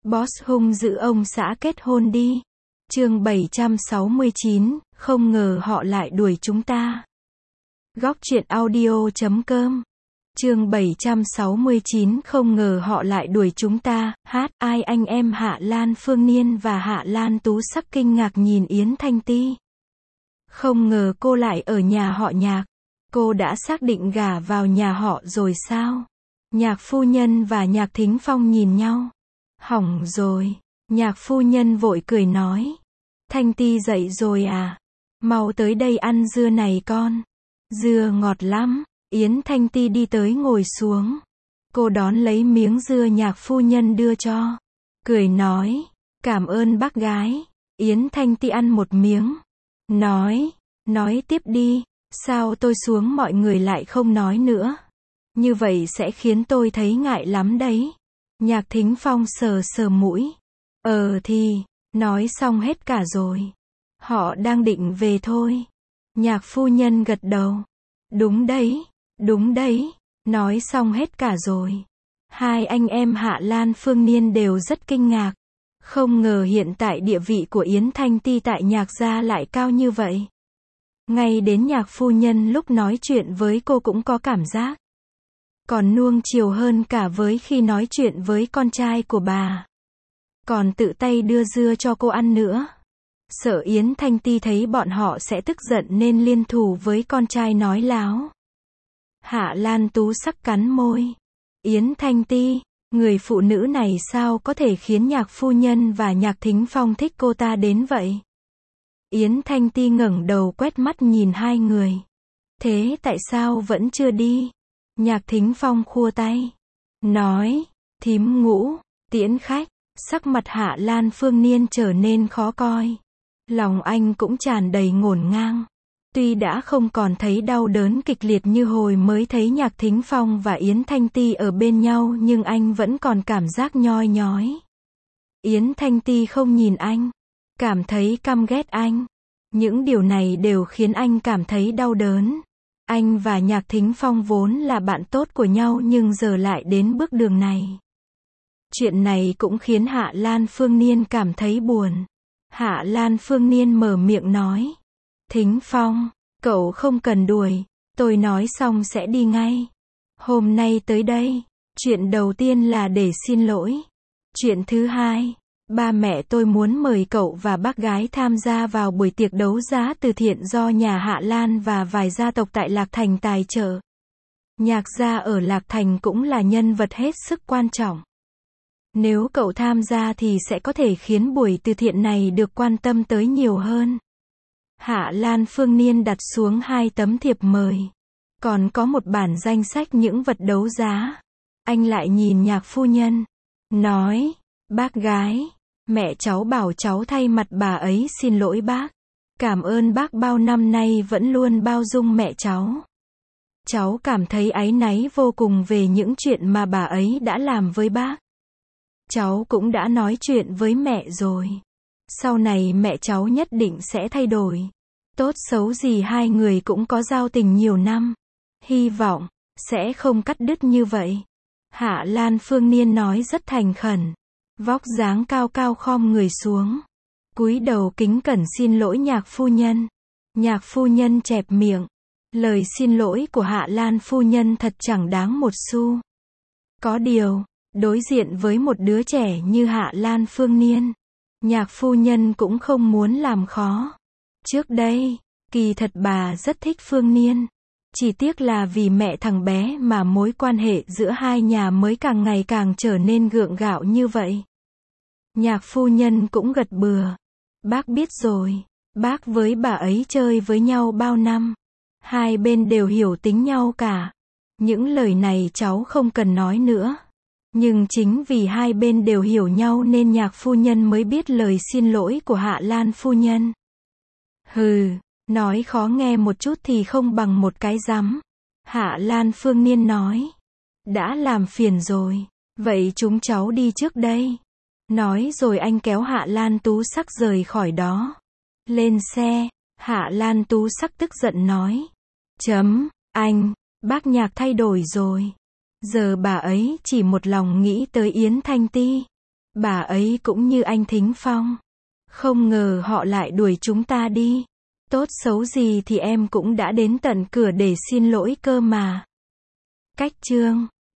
Boss hung dữ ông xã kết hôn đi. Chương 769, không ngờ họ lại đuổi chúng ta. Góc truyện audio.com. Chương 769, không ngờ họ lại đuổi chúng ta. Ai anh em Hạ Lan Phương Niên và Hạ Lan Tú Sắc kinh ngạc nhìn Yến Thanh Ti. Không ngờ cô lại ở nhà họ Nhạc. Cô đã xác định gả vào nhà họ rồi sao? Nhạc phu nhân và Nhạc Thính Phong nhìn nhau. Hỏng rồi. Nhạc phu nhân vội cười nói. Thanh Ti dậy rồi à? Mau tới đây ăn dưa này con. Dưa ngọt lắm. Yến Thanh Ti đi tới ngồi xuống. Cô đón lấy miếng dưa nhạc phu nhân đưa cho. Cười nói. Cảm ơn bác gái. Yến Thanh Ti ăn một miếng. Nói tiếp đi. Sao tôi xuống mọi người lại không nói nữa? Như vậy sẽ khiến tôi thấy ngại lắm đấy. Nhạc Thính Phong sờ sờ mũi. Thì, nói xong hết cả rồi. Họ đang định về thôi. Nhạc phu nhân gật đầu. Đúng đấy, nói xong hết cả rồi. Hai anh em Hạ Lan Phương Niên đều rất kinh ngạc. Không ngờ hiện tại địa vị của Yến Thanh Ti tại Nhạc gia lại cao như vậy. Ngay đến Nhạc phu nhân lúc nói chuyện với cô cũng có cảm giác còn nuông chiều hơn cả với khi nói chuyện với con trai của bà. Còn tự tay đưa dưa cho cô ăn nữa. Sợ Yến Thanh Ti thấy bọn họ sẽ tức giận nên liên thủ với con trai nói láo. Hạ Lan Tú Sắc cắn môi. Yến Thanh Ti, người phụ nữ này sao có thể khiến Nhạc phu nhân và Nhạc Thính Phong thích cô ta đến vậy? Yến Thanh Ti ngẩng đầu quét mắt nhìn hai người. Thế tại sao vẫn chưa đi? Nhạc Thính Phong khua tay. Nói, thím Ngũ, tiễn khách. Sắc mặt Hạ Lan Phương Niên trở nên khó coi. Lòng anh cũng tràn đầy ngổn ngang. Tuy đã không còn thấy đau đớn kịch liệt như hồi mới thấy Nhạc Thính Phong và Yến Thanh Ti ở bên nhau nhưng anh vẫn còn cảm giác nhoi nhói. Yến Thanh Ti không nhìn anh. Cảm thấy căm ghét anh. Những điều này đều khiến anh cảm thấy đau đớn. Anh và Nhạc Thính Phong vốn là bạn tốt của nhau nhưng giờ lại đến bước đường này. Chuyện này cũng khiến Hạ Lan Phương Niên cảm thấy buồn. Hạ Lan Phương Niên mở miệng nói. Thính Phong, cậu không cần đuổi, tôi nói xong sẽ đi ngay. Hôm nay tới đây, chuyện đầu tiên là để xin lỗi. Chuyện thứ hai, ba mẹ tôi muốn mời cậu và bác gái tham gia vào buổi tiệc đấu giá từ thiện do nhà Hạ Lan và vài gia tộc tại Lạc Thành tài trợ. Nhạc gia ở Lạc Thành cũng là nhân vật hết sức quan trọng. Nếu cậu tham gia thì sẽ có thể khiến buổi từ thiện này được quan tâm tới nhiều hơn. Hạ Lan Phương Niên đặt xuống 2 tấm thiệp mời. Còn có một bản danh sách những vật đấu giá. Anh lại nhìn Nhạc phu nhân. Nói, bác gái, mẹ cháu bảo cháu thay mặt bà ấy xin lỗi bác. Cảm ơn bác bao năm nay vẫn luôn bao dung mẹ cháu. Cháu cảm thấy áy náy vô cùng về những chuyện mà bà ấy đã làm với bác. Cháu cũng đã nói chuyện với mẹ rồi. Sau này mẹ cháu nhất định sẽ thay đổi. Tốt xấu gì hai người cũng có giao tình nhiều năm. Hy vọng sẽ không cắt đứt như vậy. Hạ Lan Phương Niên nói rất thành khẩn. Vóc dáng cao cao khom người xuống. Cúi đầu kính cẩn xin lỗi Nhạc phu nhân. Nhạc phu nhân chẹp miệng. Lời xin lỗi của Hạ Lan phu nhân thật chẳng đáng một xu. Có điều, đối diện với một đứa trẻ như Hạ Lan Phương Niên, Nhạc phu nhân cũng không muốn làm khó. Trước đây, kỳ thật bà rất thích Phương Niên. Chỉ tiếc là vì mẹ thằng bé mà mối quan hệ giữa hai nhà mới càng ngày càng trở nên gượng gạo như vậy. Nhạc phu nhân cũng gật bừa. Bác biết rồi, bác với bà ấy chơi với nhau bao năm. Hai bên đều hiểu tính nhau cả. Những lời này cháu không cần nói nữa. Nhưng chính vì hai bên đều hiểu nhau nên Nhạc phu nhân mới biết lời xin lỗi của Hạ Lan phu nhân. Hừ, nói khó nghe một chút thì không bằng một cái rắm. Hạ Lan Phương Niên nói. Đã làm phiền rồi, vậy chúng cháu đi trước đây. Nói rồi anh kéo Hạ Lan Tú Sắc rời khỏi đó. Lên xe, Hạ Lan Tú Sắc tức giận nói. Anh, bác Nhạc thay đổi rồi. Giờ bà ấy chỉ một lòng nghĩ tới Yến Thanh Ti. Bà ấy cũng như anh Thính Phong. Không ngờ họ lại đuổi chúng ta đi. Tốt xấu gì thì em cũng đã đến tận cửa để xin lỗi cơ mà. Cách chương